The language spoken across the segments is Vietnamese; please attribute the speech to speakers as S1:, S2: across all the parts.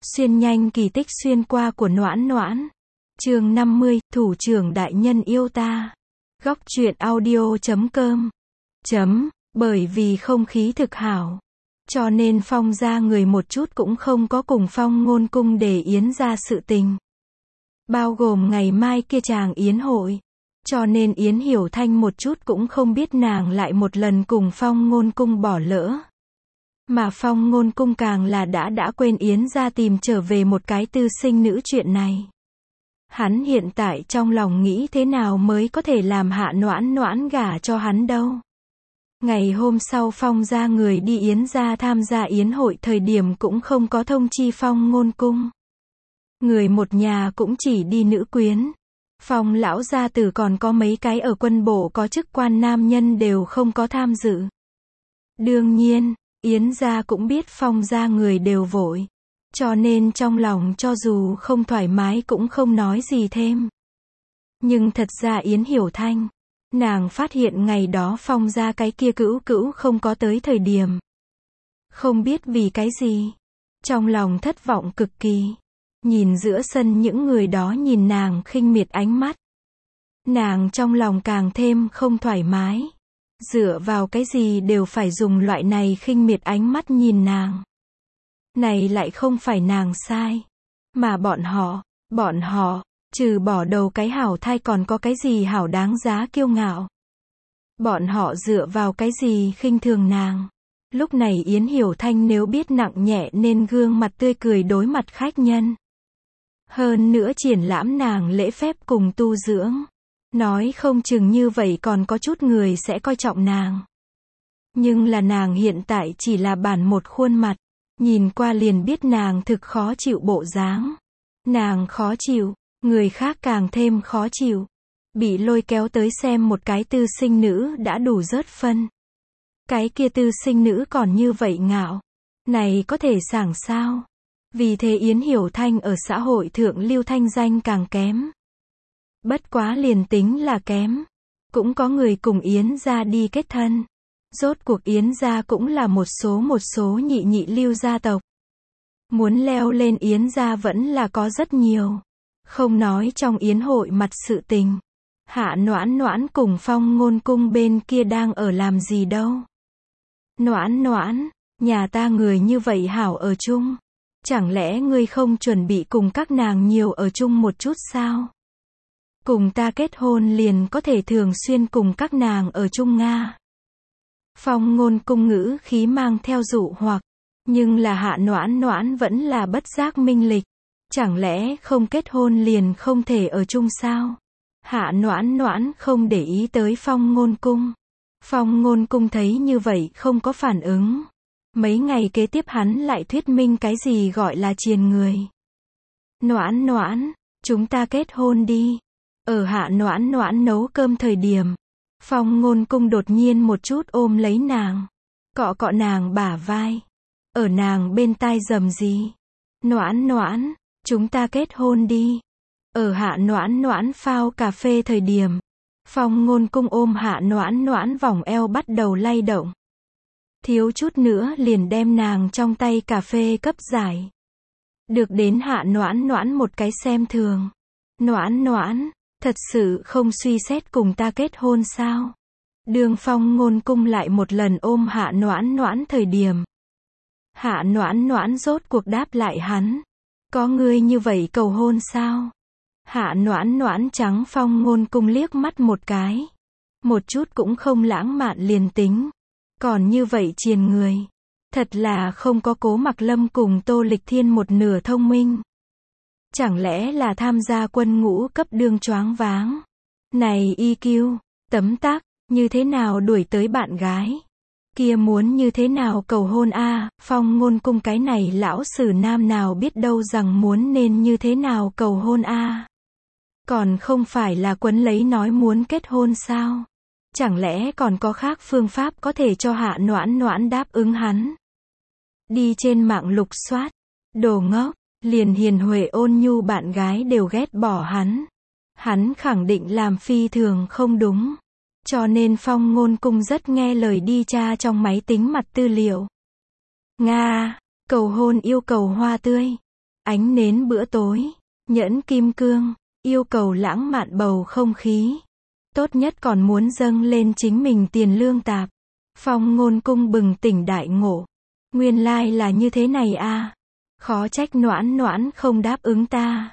S1: Xuyên nhanh kỳ tích xuyên qua của Noãn Noãn. Chương 50, thủ trưởng đại nhân yêu ta. Góc truyện audio.com. Bởi vì không khí thực hảo, cho nên Phong gia người một chút cũng không có cùng Phong ngôn cung để yến ra sự tình. Bao gồm ngày mai kia chàng yến hội. Cho nên Yến Hiểu Thanh một chút cũng không biết nàng lại một lần cùng Phong ngôn cung bỏ lỡ. Mà Phong ngôn cung càng là đã quên Yến ra tìm trở về một cái tư sinh nữ chuyện này. Hắn hiện tại trong lòng nghĩ thế nào mới có thể làm Hạ Noãn Noãn gả cho hắn đâu. Ngày hôm sau Phong ra người đi Yến ra tham gia yến hội thời điểm cũng không có thông chi Phong ngôn cung. Người một nhà cũng chỉ đi nữ quyến. Phong lão gia tử còn có mấy cái ở quân bộ có chức quan nam nhân đều không có tham dự. Đương nhiên, Yến gia cũng biết Phong gia người đều vội. Cho nên trong lòng cho dù không thoải mái cũng không nói gì thêm. Nhưng thật ra Yến Hiểu Thanh, nàng phát hiện ngày đó Phong gia cái kia cữu không có tới thời điểm. Không biết vì cái gì. Trong lòng thất vọng cực kỳ. Nhìn giữa sân những người đó nhìn nàng khinh miệt ánh mắt. Nàng trong lòng càng thêm không thoải mái. Dựa vào cái gì đều phải dùng loại này khinh miệt ánh mắt nhìn nàng. Này lại không phải nàng sai. Mà bọn họ, trừ bỏ đầu cái hảo thai còn có cái gì hảo đáng giá kiêu ngạo. Bọn họ dựa vào cái gì khinh thường nàng. Lúc này Yến Hiểu Thanh nếu biết nặng nhẹ nên gương mặt tươi cười đối mặt khách nhân. Hơn nữa triển lãm nàng lễ phép cùng tu dưỡng. Nói không chừng như vậy còn có chút người sẽ coi trọng nàng. Nhưng là nàng hiện tại chỉ là bản một khuôn mặt. Nhìn qua liền biết nàng thực khó chịu bộ dáng. Nàng khó chịu, người khác càng thêm khó chịu. Bị lôi kéo tới xem một cái tư sinh nữ đã đủ rớt phân. Cái kia tư sinh nữ còn như vậy ngạo. Này có thể sảng sao? Vì thế Yến Hiểu Thanh ở xã hội thượng lưu thanh danh càng kém. Bất quá liền tính là kém. Cũng có người cùng Yến gia đi kết thân. Rốt cuộc Yến gia cũng là một số nhị lưu gia tộc. Muốn leo lên Yến gia vẫn là có rất nhiều. Không nói trong yến hội mặt sự tình. Hạ Noãn Noãn cùng Phong ngôn cung bên kia đang ở làm gì đâu. Noãn Noãn, nhà ta người như vậy hảo ở chung. Chẳng lẽ ngươi không chuẩn bị cùng các nàng nhiều ở chung một chút sao? Cùng ta kết hôn liền có thể thường xuyên cùng các nàng ở chung Nga. Phong ngôn cung ngữ khí mang theo dụ hoặc. Nhưng là Hạ Noãn Noãn vẫn là bất giác minh lịch. Chẳng lẽ không kết hôn liền không thể ở chung sao? Hạ Noãn Noãn không để ý tới Phong ngôn cung. Phong ngôn cung thấy như vậy không có phản ứng. Mấy ngày kế tiếp hắn lại thuyết minh cái gì gọi là triền người. Noãn Noãn, chúng ta kết hôn đi. Ở Hạ Noãn Noãn nấu cơm thời điểm. Phong ngôn cung đột nhiên một chút ôm lấy nàng. Cọ nàng bả vai. Ở nàng bên tai rầm gì. Noãn Noãn, chúng ta kết hôn đi. Ở Hạ Noãn Noãn phao cà phê thời điểm. Phong ngôn cung ôm Hạ Noãn Noãn vòng eo bắt đầu lay động. Thiếu chút nữa liền đem nàng trong tay cà phê cấp giải. Được đến Hạ Noãn Noãn một cái xem thường. Noãn Noãn, thật sự không suy xét cùng ta kết hôn sao? Đường Phong ngôn cung lại một lần ôm Hạ Noãn Noãn thời điểm. Hạ Noãn Noãn rốt cuộc đáp lại hắn. Có ngươi như vậy cầu hôn sao? Hạ Noãn Noãn trắng Phong ngôn cung liếc mắt một cái. Một chút cũng không lãng mạn liền tính. Còn như vậy triền người. Thật là không có Cố Mặc Lâm cùng Tô Lịch Thiên một nửa thông minh. Chẳng lẽ là tham gia quân ngũ cấp đương choáng váng. Này EQ, tấm tắc, như thế nào đuổi tới bạn gái. Kia muốn như thế nào cầu hôn a? Phong ngôn cung cái này lão sử nam nào biết đâu rằng muốn nên như thế nào cầu hôn a? Còn không phải là quấn lấy nói muốn kết hôn sao? Chẳng lẽ còn có khác phương pháp có thể cho Hạ Noãn Noãn đáp ứng hắn? Đi trên mạng lục soát. Đồ ngốc, liền hiền huệ ôn nhu bạn gái đều ghét bỏ hắn. Hắn khẳng định làm phi thường không đúng. Cho nên Phong ngôn cung rất nghe lời đi tra trong máy tính mặt tư liệu. Nga, cầu hôn yêu cầu hoa tươi. ánh nến bữa tối, nhẫn kim cương, yêu cầu lãng mạn bầu không khí. Tốt nhất còn muốn dâng lên chính mình tiền lương tạp. Phong Ngôn Cung bừng tỉnh đại ngộ. Nguyên lai là như thế này à. Khó trách Noãn Noãn không đáp ứng ta.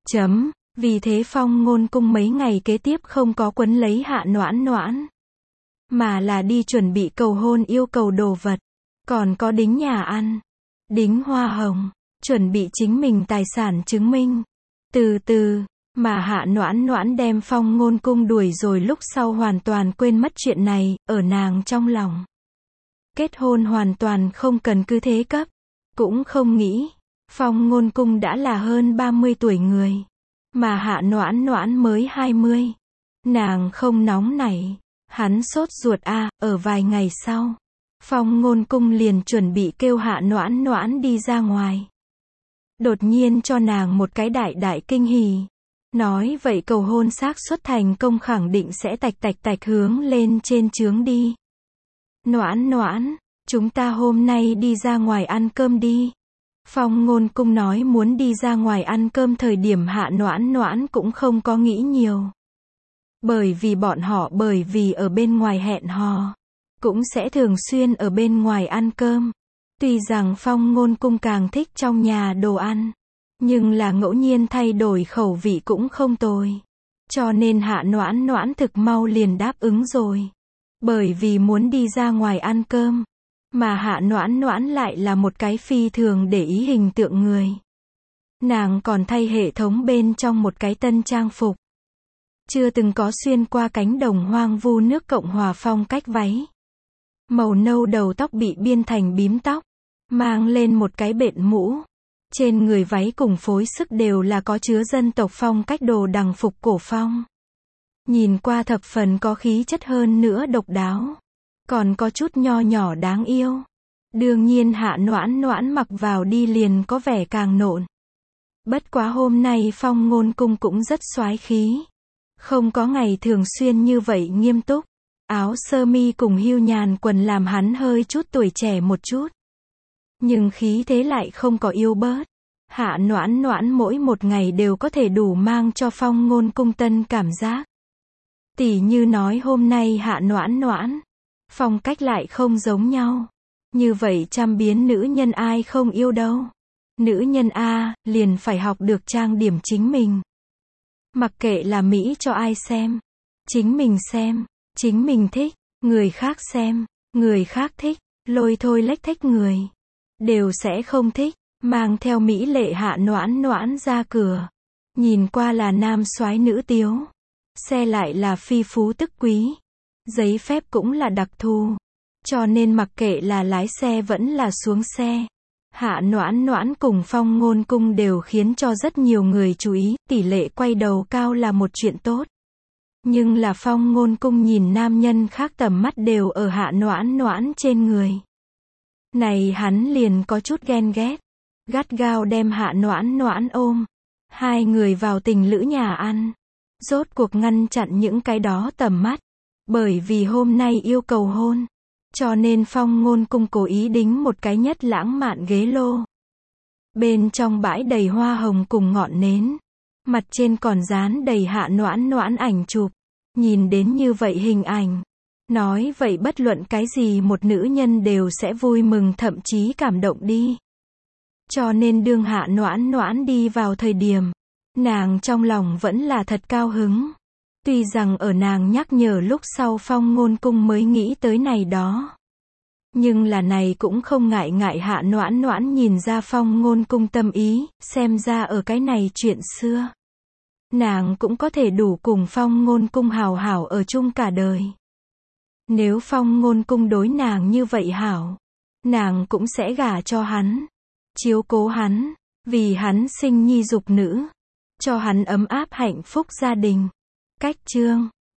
S1: Vì thế Phong Ngôn Cung mấy ngày kế tiếp không có quấn lấy Hạ Noãn Noãn, mà là đi chuẩn bị cầu hôn yêu cầu đồ vật, còn có đính nhà ăn, đính hoa hồng, chuẩn bị chính mình tài sản chứng minh. Từ từ, mà Hạ Noãn Noãn đem Phong Ngôn Cung đuổi rồi lúc sau hoàn toàn quên mất chuyện này, ở nàng trong lòng. Kết hôn hoàn toàn không cần cứ thế cấp, cũng không nghĩ. Phong Ngôn Cung đã là hơn 30 tuổi người, mà Hạ Noãn Noãn mới 20. Nàng không nóng nảy, hắn sốt ruột ở vài ngày sau. Phong Ngôn Cung liền chuẩn bị kêu Hạ Noãn Noãn đi ra ngoài. Đột nhiên cho nàng một cái đại đại kinh hỉ. Nói vậy cầu hôn xác suất thành công khẳng định sẽ tạch hướng lên trên chướng đi. Noãn Noãn, chúng ta hôm nay đi ra ngoài ăn cơm đi. Phong Ngôn Cung nói muốn đi ra ngoài ăn cơm thời điểm Hạ Noãn Noãn cũng không có nghĩ nhiều. Bởi vì ở bên ngoài hẹn hò, cũng sẽ thường xuyên ở bên ngoài ăn cơm. Tuy rằng Phong Ngôn Cung càng thích trong nhà đồ ăn, nhưng là ngẫu nhiên thay đổi khẩu vị cũng không tồi. Cho nên Hạ Noãn Noãn thực mau liền đáp ứng rồi. Bởi vì muốn đi ra ngoài ăn cơm, mà Hạ Noãn Noãn lại là một cái phi thường để ý hình tượng người. Nàng còn thay hệ thống bên trong một cái tân trang phục. Chưa từng có xuyên qua cánh đồng hoang vu nước Cộng hòa phong cách váy. Màu nâu đầu tóc bị biên thành bím tóc, mang lên một cái bện mũ. Trên người váy cùng phối sức đều là có chứa dân tộc phong cách đồ đằng phục cổ phong. Nhìn qua thập phần có khí chất hơn nữa độc đáo. Còn có chút nho nhỏ đáng yêu. Đương nhiên Hạ Noãn Noãn mặc vào đi liền có vẻ càng nộn. Bất quá hôm nay Phong Ngôn Cung cũng rất soái khí. Không có ngày thường xuyên như vậy nghiêm túc. Áo sơ mi cùng hưu nhàn quần làm hắn hơi chút tuổi trẻ một chút. Nhưng khí thế lại không có yếu bớt. Hạ Noãn Noãn mỗi một ngày đều có thể đủ mang cho Phong Ngôn Cung tân cảm giác. Tỉ như nói hôm nay Hạ Noãn Noãn, phong cách lại không giống nhau. Như vậy trăm biến nữ nhân ai không yêu đâu. Nữ nhân liền phải học được trang điểm chính mình. Mặc kệ là mỹ cho ai xem, chính mình thích, người khác xem, người khác thích, lôi thôi lếch thếch người, đều sẽ không thích. Mang theo mỹ lệ Hạ Noãn Noãn ra cửa, nhìn qua là nam soái nữ tiếu, xe lại là phi phú tức quý, giấy phép cũng là đặc thù, cho nên mặc kệ là lái xe vẫn là xuống xe, Hạ Noãn Noãn cùng Phong Ngôn Cung đều khiến cho rất nhiều người chú ý. Tỷ lệ quay đầu cao là một chuyện tốt, nhưng là Phong Ngôn Cung nhìn nam nhân khác tầm mắt đều ở Hạ Noãn Noãn trên người, này hắn liền có chút ghen ghét, gắt gao đem Hạ Noãn Noãn ôm. Hai người vào tình lữ nhà ăn, rốt cuộc ngăn chặn những cái đó tầm mắt. Bởi vì hôm nay yêu cầu hôn, cho nên Phong Ngôn Cung cố ý đính một cái nhất lãng mạn ghế lô. Bên trong bãi đầy hoa hồng cùng ngọn nến, mặt trên còn dán đầy Hạ Noãn Noãn ảnh chụp. Nhìn đến như vậy hình ảnh, nói vậy bất luận cái gì một nữ nhân đều sẽ vui mừng thậm chí cảm động đi. Cho nên đương Hạ Noãn Noãn đi vào thời điểm, nàng trong lòng vẫn là thật cao hứng. Tuy rằng ở nàng nhắc nhở lúc sau Phong Ngôn Cung mới nghĩ tới này đó. Nhưng là này cũng không ngại Hạ Noãn Noãn nhìn ra Phong Ngôn Cung tâm ý, xem ra ở cái này chuyện xưa. Nàng cũng có thể đủ cùng Phong Ngôn Cung hảo hảo ở chung cả đời. Nếu Phong Ngôn Cung đối nàng như vậy hảo, nàng cũng sẽ gả cho hắn, chiếu cố hắn, vì hắn sinh nhi dục nữ, cho hắn ấm áp hạnh phúc gia đình. Cách chương